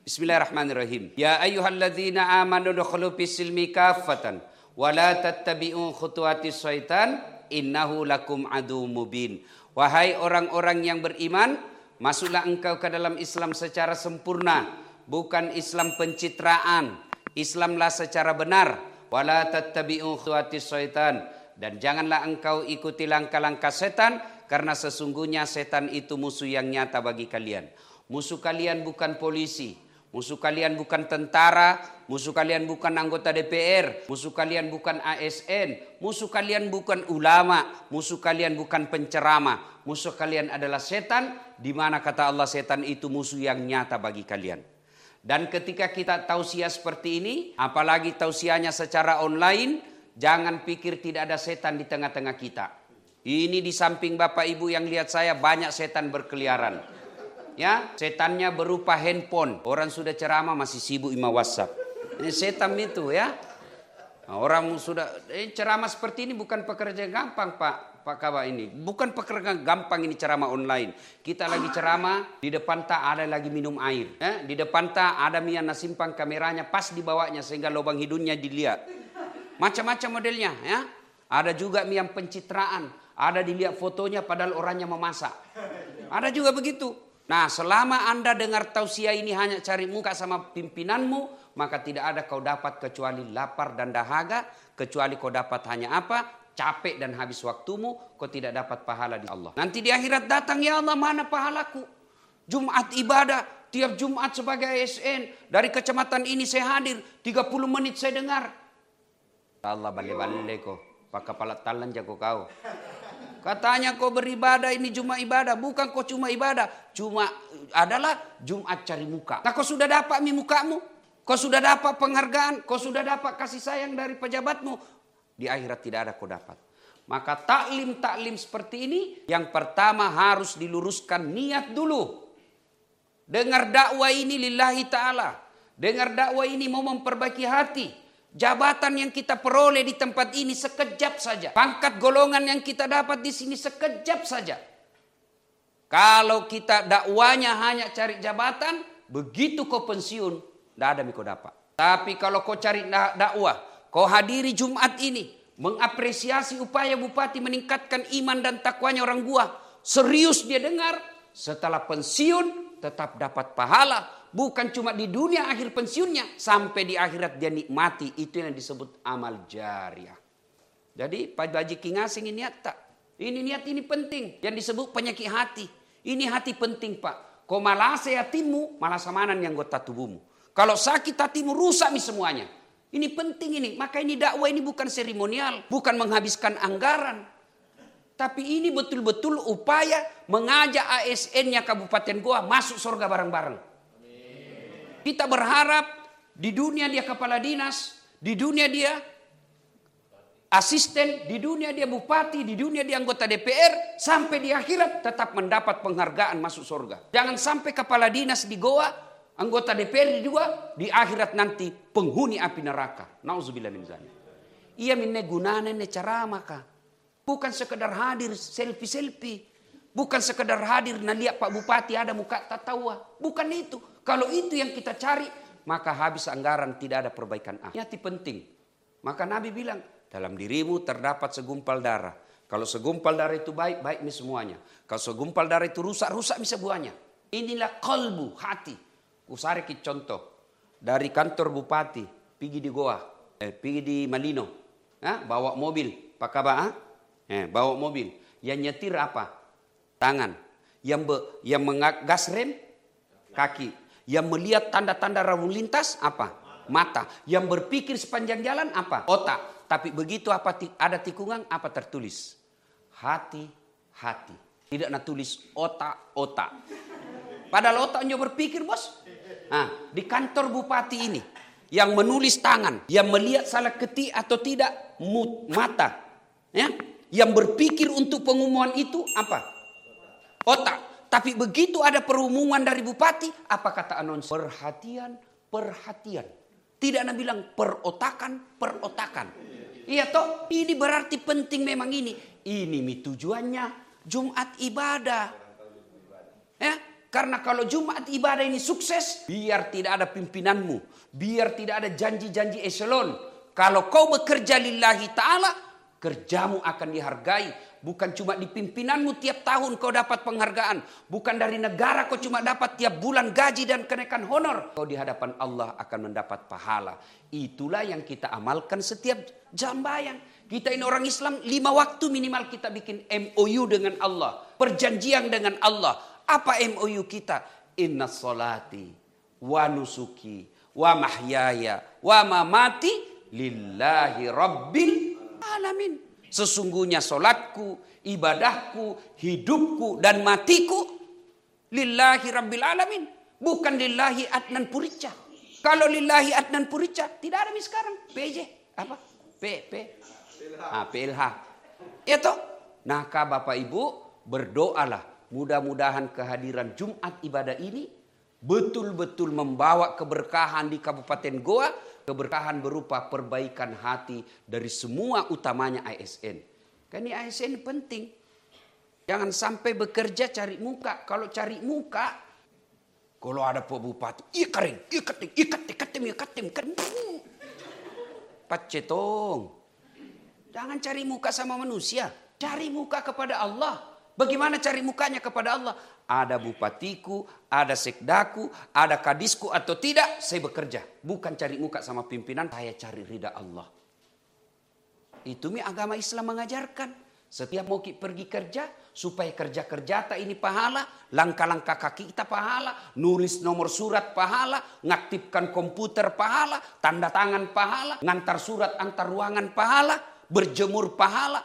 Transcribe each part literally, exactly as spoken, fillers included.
Bismillahirrahmanirrahim. Ya ayyuhalladzina amanu dukhulu fis-silmi kaffatan wa la tattabi'u khutuwatis syaitan innahu lakum adu mubin. Wahai orang-orang yang beriman, masuklah engkau ke dalam Islam secara sempurna, bukan Islam pencitraan. Islamlah secara benar. Wala tattabi'u khutuwatis syaitan, dan janganlah engkau ikuti langkah-langkah setan, karena sesungguhnya setan itu musuh yang nyata bagi kalian. Musuh kalian bukan polisi, musuh kalian bukan tentara, musuh kalian bukan anggota D P R, musuh kalian bukan A S N, musuh kalian bukan ulama, musuh kalian bukan penceramah, musuh kalian adalah setan, di mana kata Allah setan itu musuh yang nyata bagi kalian. Dan ketika kita tausiah seperti ini, apalagi tausiahnya secara online, jangan pikir tidak ada setan di tengah-tengah kita. Ini di samping Bapak Ibu yang lihat saya, banyak setan berkeliaran. Ya, setannya berupa handphone. Orang sudah ceramah masih sibuk ima WhatsApp. Ini setan itu ya. Nah, orang sudah eh, ceramah seperti ini bukan pekerjaan gampang Pak Pak Kawa ini. Bukan pekerjaan gampang ini ceramah online. Kita lagi ceramah, di depan tak ada lagi minum air. Ya, di depan tak ada Mian simpang kameranya pas di bawahnya sehingga lubang hidungnya dilihat. Macam-macam modelnya ya. Ada juga Mian pencitraan. Ada dilihat fotonya padahal orangnya memasak. Ada juga begitu. Nah, selama Anda dengar tausiah ini hanya cari muka sama pimpinanmu, maka tidak ada kau dapat kecuali lapar dan dahaga, kecuali kau dapat hanya apa? Capek dan habis waktumu, kau tidak dapat pahala di Allah. Nanti di akhirat datang, ya Allah mana pahalaku? Jumat ibadah, tiap Jumat sebagai A S N, dari kecamatan ini saya hadir, tiga puluh menit saya dengar. Allah balik-balik kau, pak kepala talan jago kau. Katanya kau beribadah ini cuma ibadah. Bukan kau cuma ibadah. Cuma adalah Jumat cari muka. Nah kau sudah dapat mi mukamu. Kau sudah dapat penghargaan. Kau sudah dapat kasih sayang dari pejabatmu. Di akhirat tidak ada kau dapat. Maka taklim-taklim seperti ini. Yang pertama harus diluruskan niat dulu. Dengar dakwah ini lillahi ta'ala. Dengar dakwah ini mau memperbaiki hati. Jabatan yang kita peroleh di tempat ini sekejap saja. Pangkat golongan yang kita dapat di sini sekejap saja. Kalau kita dakwanya hanya cari jabatan, begitu kau pensiun, tidak ada yang kau dapat. Tapi kalau kau cari dakwah, kau hadiri Jumat ini, mengapresiasi upaya bupati meningkatkan iman dan takwanya orang Gua, serius dia dengar, setelah pensiun tetap dapat pahala. Bukan cuma di dunia akhir pensiunnya, sampai di akhirat dia nikmati. Itu yang disebut amal jariah. Jadi Pak Haji Kingasing ini niat tak? Ini niat ini penting. Yang disebut penyakit hati. Ini hati penting Pak. Kau malas hatimu, malas amanan yang anggota tubuhmu. Kalau sakit hatimu, rusak nih semuanya. Ini penting ini. Maka ini dakwah ini bukan seremonial. Bukan menghabiskan anggaran. Tapi ini betul-betul upaya mengajak A S N-nya Kabupaten Goa masuk surga bareng-bareng. Kita berharap di dunia dia kepala dinas, di dunia dia asisten, di dunia dia bupati, di dunia dia anggota D P R, sampai di akhirat tetap mendapat penghargaan masuk surga. Jangan sampai kepala dinas di Goa, anggota D P R di Goa, di akhirat nanti penghuni api neraka. Nauzubillah min dzalik. Ia minne gunane ne ceramah kah? Bukan sekedar hadir selfie-selfie. Bukan sekedar hadir nah lihat Pak Bupati ada muka tatawa. Bukan itu. Kalau itu yang kita cari, maka habis anggaran tidak ada perbaikan. Niat penting. Maka Nabi bilang, dalam dirimu terdapat segumpal darah. Kalau segumpal darah itu baik, baik mi semuanya. Kalau segumpal darah itu rusak, rusak mi semuanya. Inilah kalbu, hati. Usariki contoh. Dari kantor Bupati, pergi di Goa, eh, pergi di Malino. Eh, bawa mobil, Pak Kaba, eh, bawa mobil. Yang nyetir apa? Tangan. Yang, be, yang mengas rem, kaki. Yang melihat tanda-tanda lalu lintas apa? Mata. Yang berpikir sepanjang jalan apa? Otak. Tapi begitu apa ada tikungan apa tertulis? Hati-hati. Tidak nak tulis otak-otak. Padahal otaknya berpikir bos. Nah, di kantor bupati ini yang menulis tangan, yang melihat salah ketik atau tidak mata, ya, yang berpikir untuk pengumuman itu apa? Otak. Tapi begitu ada perumuman dari bupati, apa kata anons? Perhatian, perhatian. Tidak nak bilang perotakan, perotakan. Iya toh, ini berarti penting memang ini. Ini mi tujuannya Jumat ibadah. Ya, Karena kalau Jumat ibadah ini sukses, biar tidak ada pimpinanmu, biar tidak ada janji-janji eselon. Kalau kau bekerja lillahi ta'ala, kerjamu akan dihargai. Bukan cuma di pimpinanmu tiap tahun kau dapat penghargaan. Bukan dari negara kau cuma dapat tiap bulan gaji dan kenaikan honor. Kau di hadapan Allah akan mendapat pahala. Itulah yang kita amalkan setiap jam bayang. Kita ini orang Islam, lima waktu minimal kita bikin M O U dengan Allah. Perjanjian dengan Allah. Apa M O U kita? Inna sholati wa nusuki wa mahyaya wa mamati lillahi rabbil alamin. Sesungguhnya solatku, ibadahku, hidupku dan matiku lillahi rabbil alamin. Bukan lillahi Adnan Purica. Kalau lillahi Adnan Purica tidak ada nih sekarang. P J apa? P P ah, P L H. Itu. Nah, Bapak Ibu berdoalah. Mudah-mudahan kehadiran Jumat ibadah ini betul-betul membawa keberkahan di Kabupaten Goa. Keberkahan berupa perbaikan hati dari semua utamanya A S N. Kan ini A S N penting. Jangan sampai bekerja cari muka. Kalau cari muka, kalau ada Pak Bupati, iya kering, iya keting, iya keting, keting, iya keting, keting. Pacetong. Jangan cari muka sama manusia. Cari muka kepada Allah. Bagaimana cari mukanya kepada Allah? Ada bupatiku, ada sekdaku, ada kadisku atau tidak, saya bekerja. Bukan cari muka sama pimpinan, saya cari ridha Allah. Itu mi agama Islam mengajarkan. Setiap mau pergi kerja, supaya kerja-kerja tak ini pahala, langkah-langkah kaki kita pahala, nulis nomor surat pahala, ngaktifkan komputer pahala, tanda tangan pahala, ngantar surat antar ruangan pahala, berjemur pahala,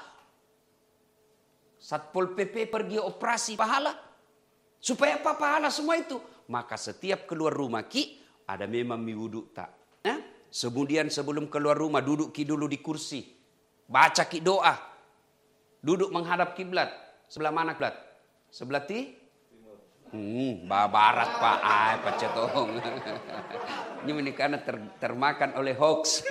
Satpol P P pergi operasi pahala. Supaya apa pahala semua itu? Maka setiap keluar rumah ki ada memang mi wuduk tak. Eh? Kemudian sebelum keluar rumah duduk ki dulu di kursi. Baca ki doa. Duduk menghadap kiblat. Sebelah mana kiblat? Sebelah ti? Hmm, barat Pak. Ay, pacetong. Ini karena ter, termakan oleh hoax.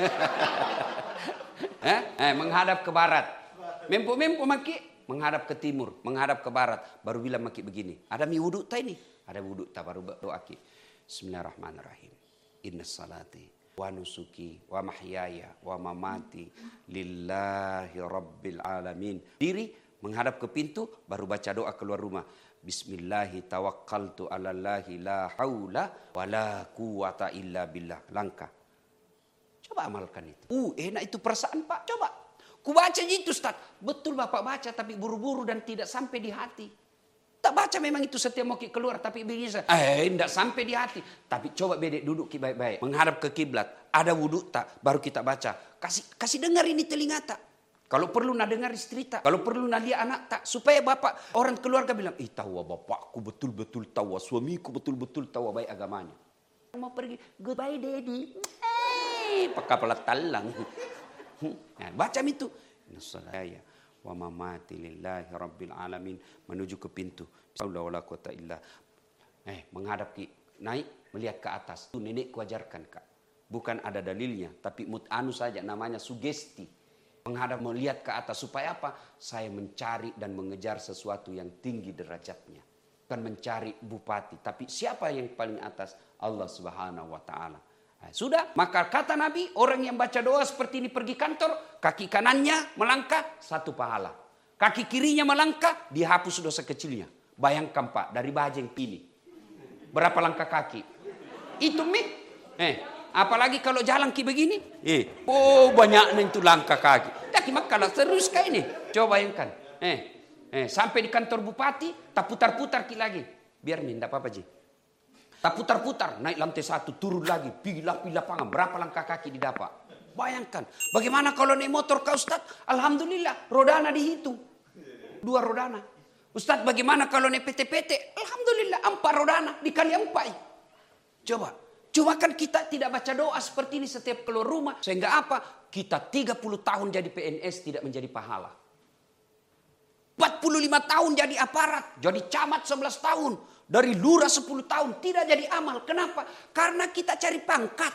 eh? Eh, menghadap ke barat. Mempu-mempu maki. Menghadap ke timur, menghadap ke barat. Baru bilang maki begini. Ada mi wuduk tak ini? Ada wuduk tak baru doa ki. Bismillahirrahmanirrahim. Inna salati wa nusuki wa mahyaya wa mamati lillahi rabbil alamin. Diri menghadap ke pintu baru baca doa keluar rumah. Bismillahi tawakkaltu ala Allahi la haula wa la quwata illa billah. Langkah. Coba amalkan itu. Uh, enak itu perasaan Pak. Coba. Ku baca itu Ustaz. Betul Bapak baca tapi buru-buru dan tidak sampai di hati. Tak baca memang itu setiap mau keluar tapi begini. Eh, tidak sampai di hati. Tapi coba bedek duduk baik-baik. Menghadap ke kiblat. Ada wudhu tak? Baru kita baca. Kasih kasih dengar ini telinga tak? Kalau perlu nak dengar istri tak? Kalau perlu nak lihat anak tak? Supaya Bapak, orang keluarga bilang, ih tahu bapakku betul-betul tahu. Suamiku betul-betul tahu baik agamanya. Mau pergi, goodbye daddy. Eh, pakai pelat talang. Nah, baca itu. Innasalaya wa mamati lillahi rabbil alamin. Menuju ke pintu. Eh, menghadap ki, naik melihat ke atas. Itu nenekku ajarkan Kak. Bukan ada dalilnya, tapi mut'anu saja namanya sugesti. Menghadap melihat ke atas supaya apa? Saya mencari dan mengejar sesuatu yang tinggi derajatnya. Bukan mencari bupati, tapi siapa yang paling atas? Allah Subhanahu wa taala. Nah, sudah, maka kata Nabi, orang yang baca doa seperti ini pergi kantor, kaki kanannya melangkah, satu pahala. Kaki kirinya melangkah, dihapus dosa kecilnya. Bayangkan Pak, dari Bajeng pilih. Berapa langkah kaki? Itu mi. Eh, apalagi kalau jalan ki begini. Eh, oh banyaknya itu langkah kaki. Tapi kalau terus kayak ini. Coba bayangkan. Eh, eh, sampai di kantor bupati, tak putar-putar ki lagi. Biar nih, tidak apa-apa Ji. Tak putar-putar, naik lantai satu, turun lagi, pilih-pilih lapangan, berapa langkah kaki didapat. Bayangkan, bagaimana kalau naik motor kau Ustaz? Alhamdulillah, rodana dihitung. Dua rodana. Ustaz, bagaimana kalau naik P T P T? Alhamdulillah, empat rodana, dikali empat. Coba, cuma kan kita tidak baca doa seperti ini setiap keluar rumah. Sehingga apa? Kita tiga puluh tahun jadi P N S tidak menjadi pahala. empat puluh lima tahun jadi aparat, jadi camat sebelas tahun. Dari lurah sepuluh tahun tidak jadi amal. Kenapa? Karena kita cari pangkat.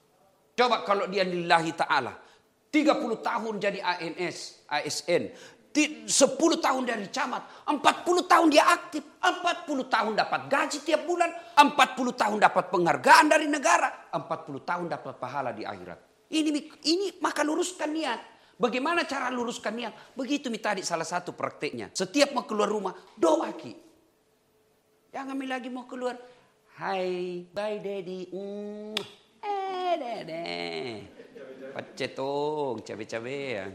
Coba kalau dia lillahi ta'ala. tiga puluh tahun jadi A N S, A S N. sepuluh tahun dari camat, empat puluh tahun dia aktif, empat puluh tahun dapat gaji tiap bulan, empat puluh tahun dapat penghargaan dari negara, empat puluh tahun dapat pahala di akhirat. Ini ini maka luruskan niat. Bagaimana cara luruskan niat? Begitu tadi salah satu prakteknya. Setiap mau keluar rumah, doa ki. Jangan lagi mau keluar, hai, bye daddy, mm, eh dede, pacetong, cabe-cabean.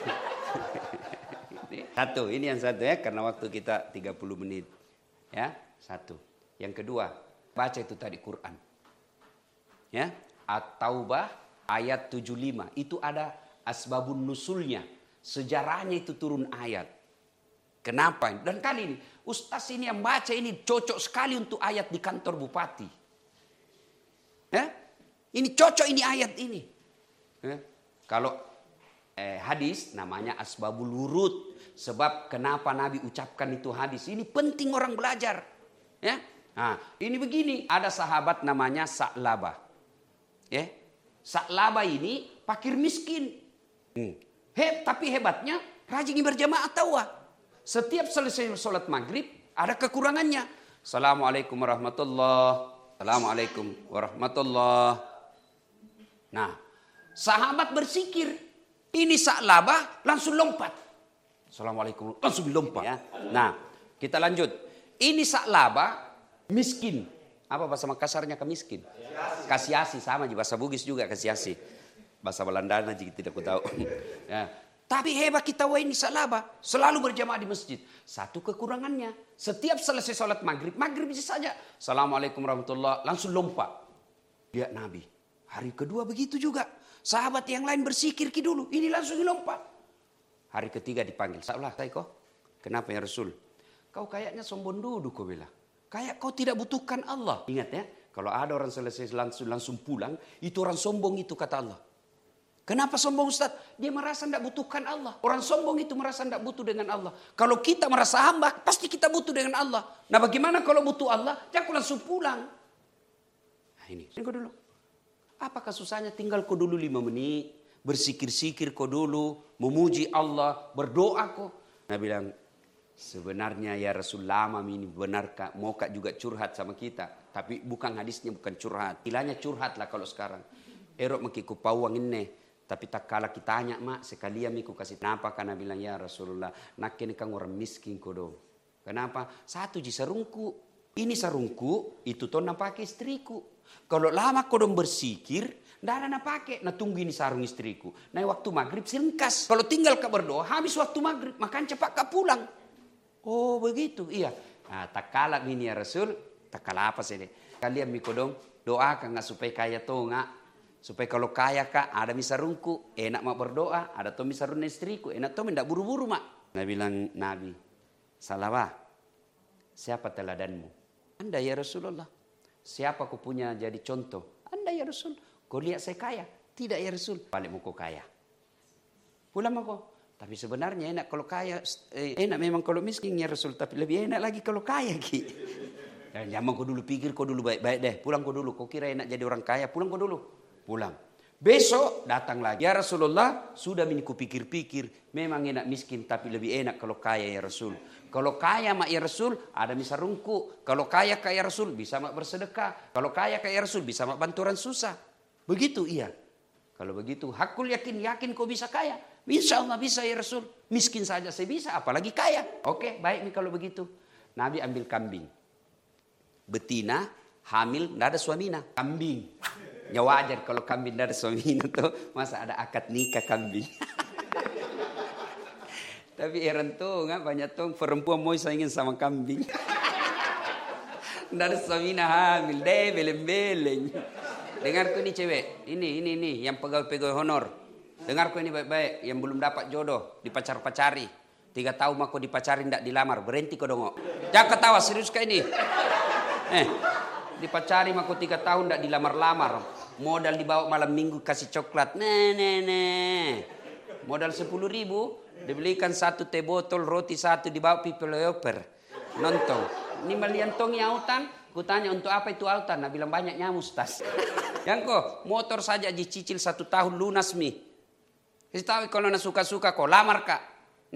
Satu, ini yang satu ya, karena waktu kita tiga puluh menit. Ya, satu. Yang kedua, baca itu tadi Quran. Ya, At-Taubah ayat tujuh puluh lima. Itu ada asbabun nusulnya. Sejarahnya itu turun ayat. Kenapa? Dan kali ini, Ustaz ini yang baca ini cocok sekali untuk ayat di kantor bupati. Ya, ini cocok ini ayat ini. Ya, kalau eh, hadis namanya asbabul wurud. Sebab kenapa Nabi ucapkan itu hadis. Ini penting orang belajar. Ya. Nah, ini begini. Ada sahabat namanya Sa'labah. Ya. Sa'labah ini fakir miskin. Hmm. He, tapi hebatnya rajin berjamaah tawa. Setiap selesai sholat maghrib ada kekurangannya. Assalamualaikum warahmatullahi wabarakatuh. Assalamualaikum warahmatullahi wabarakatuh. Nah, sahabat bersikir. Ini Sa'labah langsung lompat. Assalamualaikum, langsung dilompat. Ya. Nah, kita lanjut. Ini Sa'labah miskin. Apa bahasa Makassarnya ke miskin? Kasiasi, sama juga bahasa Bugis juga kasiasi. Bahasa Belanda aja tidak aku tahu. Ya. Tapi hebat kita wah ini Sa'labah. Selalu berjamaah di masjid. Satu kekurangannya. Setiap selesai sholat maghrib. Maghrib saja. Assalamualaikum warahmatullahi wabarakatuh. Langsung lompat. Lihat Nabi. Hari kedua begitu juga. Sahabat yang lain bersikir ki dulu. Ini langsung lompat. Hari ketiga dipanggil. Salah saya kok. Kenapa ya Rasul? Kau kayaknya sombong duduk kau bilang. Kayak kau tidak butuhkan Allah. Ingat ya. Kalau ada orang selesai langsung, langsung pulang. Itu orang sombong itu kata Allah. Kenapa sombong Ustaz? Dia merasa tidak butuhkan Allah. Orang sombong itu merasa tidak butuh dengan Allah. Kalau kita merasa hamba. Pasti kita butuh dengan Allah. Nah bagaimana kalau butuh Allah? Jangan langsung pulang. Nah ini. Tunggu dulu. Apakah susahnya tinggal kau dulu lima menit. Bersikir-sikir kau dulu, memuji Allah, berdoa kau. Nah bilang, sebenarnya ya Rasul lama ini benar kak, mau kak juga curhat sama kita. Tapi bukan hadisnya, bukan curhat. Ilahnya curhat lah kalau sekarang. Erok makiku pawang ini. Tapi tak kalah kita tanya mak, sekalian miku kasih kenapa? Karena bilang ya Rasulullah, nak ini kan orang miskin kau do. Kenapa? Satu ji sarungku. Ini sarungku, itu tuh nak pakai istriku. Kalau lama kau dong bersikir, tidak ada nak pakai, nak tunggu ini sarung istriku. Nah waktu maghrib silengkas. Kalau tinggal kau berdoa, habis waktu maghrib, makan cepat kau pulang. Oh begitu, iya. Nah tak kalah ini ya Rasul, tak kalah apa sih deh. Kalian mikodong doakan nggak supaya kaya tuh nggak. Supaya kalau kaya kak, ada misarungku, enak mak berdoa. Ada tuh misarun istriku, enak tuh tidak buru-buru mak. Nah bilang Nabi, Sa'labah, siapa teladanmu? Anda ya Rasulullah. Siapa kau punya jadi contoh? Anda ya Rasul. Kau lihat saya kaya? Tidak ya Rasul. Balik mau kau kaya. Pulang mau kau. Tapi sebenarnya enak kalau kaya. Eh, enak memang kalau miskin ya Rasul. Tapi lebih enak lagi kalau kaya. Ki. Dan jangan kau dulu pikir kau dulu baik-baik deh. Pulang kau dulu. Kau kira enak jadi orang kaya. Pulang kau dulu. Pulang. Besok datang lagi. Ya Rasulullah. Sudah ini ku pikir-pikir. Memang enak miskin. Tapi lebih enak kalau kaya ya Rasul. Kalau kaya mak ya Rasul, ada misarungku. Kalau kaya kaya Rasul, bisa mak bersedekah. Kalau kaya kaya Rasul, bisa mak bantu orang susah. Begitu iya. Kalau begitu, hakul yakin, yakin kau bisa kaya. Insya Allah bisa ya Rasul. Miskin saja saya bisa, apalagi kaya. Oke, baik nih kalau begitu. Nabi ambil kambing. Betina, hamil, tidak ada suamina. Kambing. Ya wajar kalau kambing tidak ada suamina tuh. Masa ada akad nikah kambing. Tapi heran tuh, nggak banyak tuh perempuan mau saingin sama kambing. Dari suaminya hamil, deh beleng-beleng. Dengarku nih cewek, ini, ini, ini, yang pegawai-pegawai honor. Dengarku ini baik-baik, yang belum dapat jodoh, dipacar-pacari. Tiga tahun aku dipacari, tidak dilamar, berhenti kau dongok. Jangan ketawa, serius kayak ini. Eh, dipacari aku tiga tahun, tidak dilamar-lamar. Modal dibawa malam minggu kasih coklat, nah, nah, nah. Modal sepuluh ribu. Dibelikan satu teh botol, roti satu, dibawa people over. Nonton. Ini malian tong autan. Kutanya untuk apa itu autan? Nah bilang banyak nyamus tas. Yang kok motor saja dicicil satu tahun lunas mi. Kasih tahu kalau nak suka-suka kok lamar kak.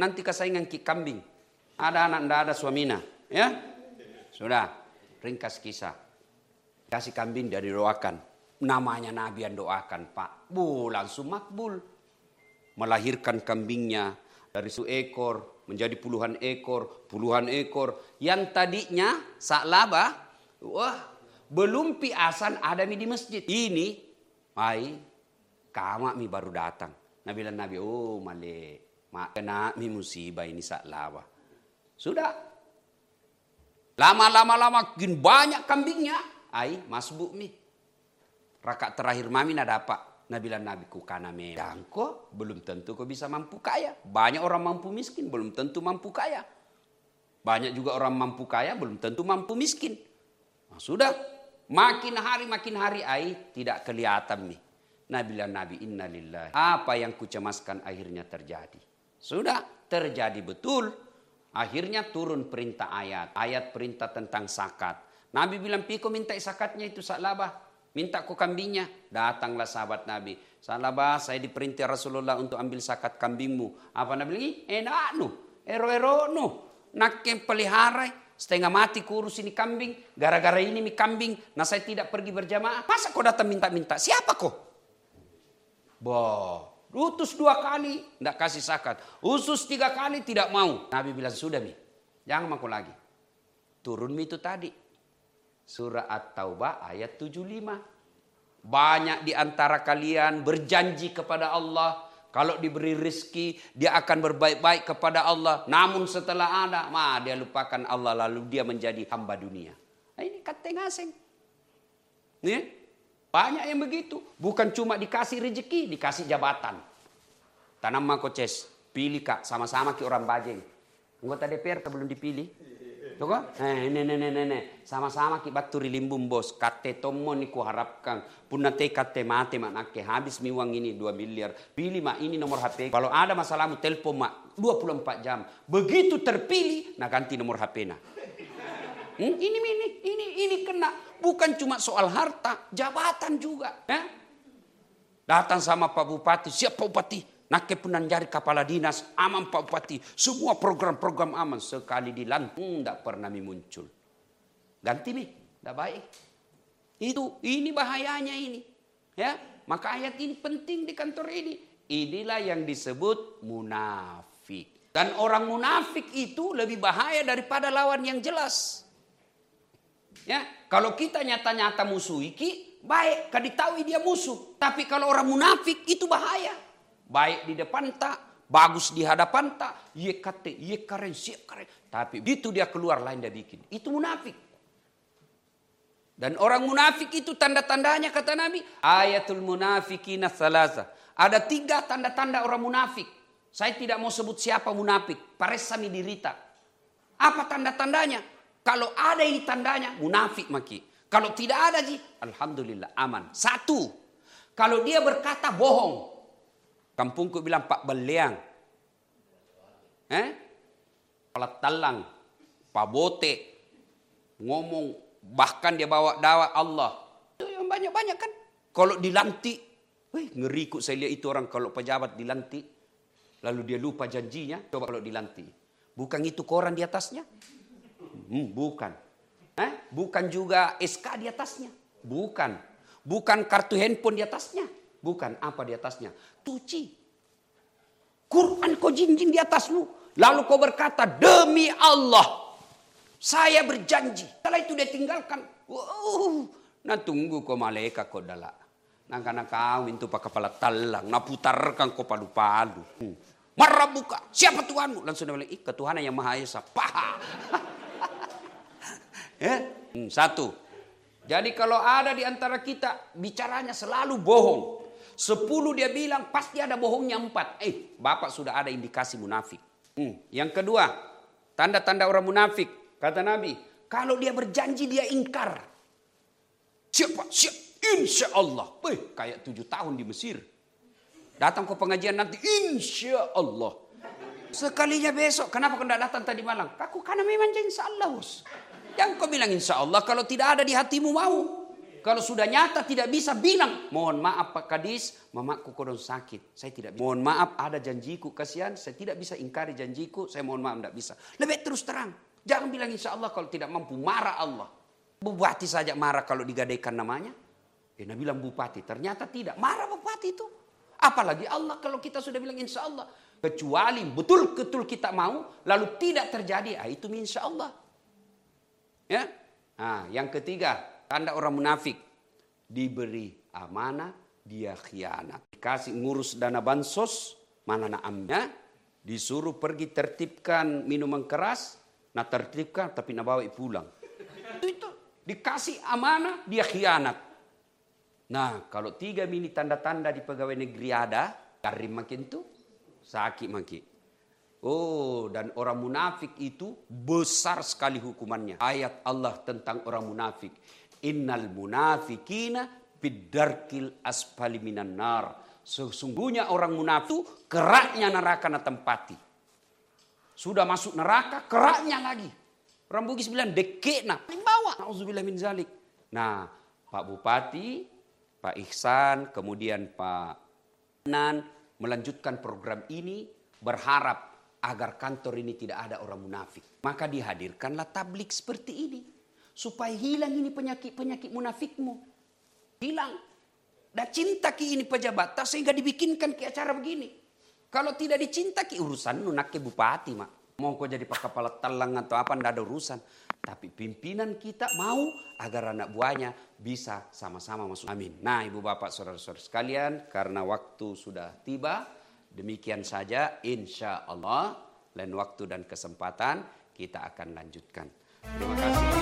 nanti kesaingan ki kambing. Ada anak ndak ada suamina, ya. Sudah, ringkas kisah. Kasih kambing dia didoakan. Namanya Nabi yang doakan, Pak. Bu, langsung makbul. Melahirkan kambingnya dari seekor menjadi puluhan ekor, puluhan ekor. Yang tadinya Sa'labah, wah, belum piasan ada mi di masjid. Ini, ai, kama mi baru datang. Nabi bilang Nabi, oh male, mak kena mi musibah ini Sa'labah. Sudah. Lama-lama-lama makin banyak kambingnya. Ai, masbuk mi. Rakaat terakhir mami nak dapat. Nabi bilang Nabi ku kana medang kok belum tentu kau bisa mampu kaya. Banyak orang mampu miskin belum tentu mampu kaya. Banyak juga orang mampu kaya belum tentu mampu miskin. Nah, sudah makin hari makin hari ai tidak kelihatan nih. Nabi bilang Nabi innalillahi. Apa yang kucemaskan akhirnya terjadi. Sudah terjadi betul. Akhirnya turun perintah ayat. Ayat perintah tentang zakat. Nabi bilang piko minta zakatnya itu Sa'labah. Minta ku kambingnya. Datanglah sahabat Nabi. Sa'labah saya diperintah Rasulullah untuk ambil zakat kambingmu. Apa Nabi bilang? Enak nu. Ero-ero nu. Nak yang pelihara. Setengah mati kurus ini kambing. Gara-gara ini mi kambing. Nah saya tidak pergi berjamaah. Masa kau datang minta-minta? Siapa kau? Boh. Utus dua kali. Tidak kasih zakat. Usus tiga kali tidak mau. Nabi bilang sudah mi. Jangan maku lagi. Turun mi itu tadi. Surah At-Taubah ayat tujuh puluh lima. Banyak di antara kalian berjanji kepada Allah. Kalau diberi rezeki, dia akan berbaik-baik kepada Allah. Namun setelah ada, mah dia lupakan Allah. Lalu dia menjadi hamba dunia. Nah, ini kata ngaseng. Nih, banyak yang begitu. Bukan cuma dikasih rezeki, dikasih jabatan. Tanam makoces, pilih kak, sama-sama ki orang Bajeng. Anggota D P R belum dipilih. Tuh kan? Eh, ne, ne, ne, ne, ne. Sama-sama ki baturi limbung bos. Kate tomo ni ku harapkan. Punna te kate mate manake. Habis mi uang ini dua miliar. Pilih mak ini nomor H P. Kalau ada masalahmu telepon mak dua puluh empat jam. Begitu terpilih, nah ganti nomor H P-na. Hmm? Ini, ini, ini, ini kena. Bukan cuma soal harta, jabatan juga. Eh? Datang sama Pak Bupati. Siap Pak Bupati. Nake punan jari kepala dinas, aman Pak Bupati. Semua program-program aman. Sekali dilantik, tidak pernah muncul. Ganti nih, tidak baik. Itu, ini bahayanya ini. Ya, maka ayat ini penting di kantor ini. Inilah yang disebut munafik. Dan orang munafik itu lebih bahaya daripada lawan yang jelas. Ya, kalau kita nyata-nyata musuhi, baik, kaditahui dia musuh. Tapi kalau orang munafik itu bahaya. Baik di depan tak, bagus di hadapan tak, ye kate, ye karen, siap karen. Tapi begitu dia keluar lain dia bikin. Itu munafik. Dan orang munafik itu tanda-tandanya kata Nabi. Ayatul munafikina salasa. Ada tiga tanda-tanda orang munafik. Saya tidak mau sebut siapa munafik. Paresami dirita. Apa tanda-tandanya? Kalau ada ini tandanya, munafik maki. Kalau tidak ada, ji, alhamdulillah aman. Satu, kalau dia berkata bohong. Kampungku bilang Pak Beliang. Eh? Palat talang. Pak Bote. Ngomong. Bahkan dia bawa dakwah Allah. Itu yang banyak-banyak kan. Kalau dilantik. Wih, ngeri kok saya lihat itu orang kalau pejabat dilantik. Lalu dia lupa janjinya. Coba kalau dilantik. Bukan itu koran di atasnya? Hmm, bukan. Eh? Bukan juga S K di atasnya? Bukan. Bukan kartu handphone di atasnya? Bukan. Apa di atasnya? Tuci. Quran kau jinjing di atasmu. Lalu kau berkata, demi Allah, saya berjanji. Setelah itu dia tinggalkan. Wow. Nah tunggu kau malaikat kau dalak. Nah karena kau itu pakai kepala talang. Nah putarkan kau palu-palu. Hmm. Marah buka. Siapa Tuhanmu? Langsung dia bilang, ih ketuhanan yang Maha Esa. Paha. eh? hmm, satu. Jadi kalau ada di antara kita, bicaranya selalu bohong. Sepuluh dia bilang pasti ada bohongnya empat. Eh, Bapak sudah ada indikasi munafik. Hmm. Yang kedua, tanda-tanda orang munafik. Kata Nabi, kalau dia berjanji dia ingkar. Siapa? Siap. Insya Allah. Eh, kayak tujuh tahun di Mesir. Datang ke pengajian nanti, insya Allah. Sekalinya besok, kenapa kau tidak datang tadi malam? Aku karena memang insya Allah. Bos. Yang kau bilang insya Allah kalau tidak ada di hatimu mau. Kalau sudah nyata tidak bisa, bilang, mohon maaf Pak Kadis, mamaku kodon sakit. Saya tidak bisa. Mohon maaf, ada janjiku, kasihan. Saya tidak bisa ingkari janjiku, saya mohon maaf, tidak bisa. Lebih terus terang. Jangan bilang insya Allah kalau tidak mampu, marah Allah. Bupati saja marah kalau digadaikan namanya. Dia bilang bupati, ternyata tidak. Marah bupati itu. Apalagi Allah kalau kita sudah bilang insya Allah. Kecuali betul-betul kita mau, lalu tidak terjadi. Ah, itu insya Allah. Ya. Nah, yang ketiga, tanda orang munafik. Diberi amanah, dia khianat. Dikasih ngurus dana bansos, mana naamnya. Disuruh pergi tertibkan minuman keras. Nah tertibkan tapi nak bawa pulang. Itu, itu. Dikasih amanah, dia khianat. Nah, kalau tiga mini tanda-tanda di pegawai negeri ada, karim makin tuh, sakit makin. Oh, dan orang munafik itu besar sekali hukumannya. Ayat Allah tentang orang munafik. Innal munafikina biddarkil asfali minan nar. Sesungguhnya orang munafik itu keraknya neraka na tempati. Sudah masuk neraka, keraknya lagi. Orang Bugis bilang dekekna, paling bawah. Nauzubillah min zalik. Nah, Pak Bupati, Pak Ihsan, kemudian Pak Nan melanjutkan program ini berharap agar kantor ini tidak ada orang munafik. Maka dihadirkanlah tablik seperti ini. Supaya hilang ini penyakit-penyakit munafikmu. Hilang. Dan cinta ki ini pejabat sehingga dibikinkan ke acara begini. Kalau tidak dicinta ki urusan nunak ke bupati mak. Mau kau jadi pak kepala telang atau apa tidak ada urusan. Tapi pimpinan kita mau agar anak buahnya bisa sama-sama masuk. Amin. Nah ibu bapak saudara-saudara sekalian, karena waktu sudah tiba, demikian saja insya Allah. Lain waktu dan kesempatan kita akan lanjutkan. Terima kasih.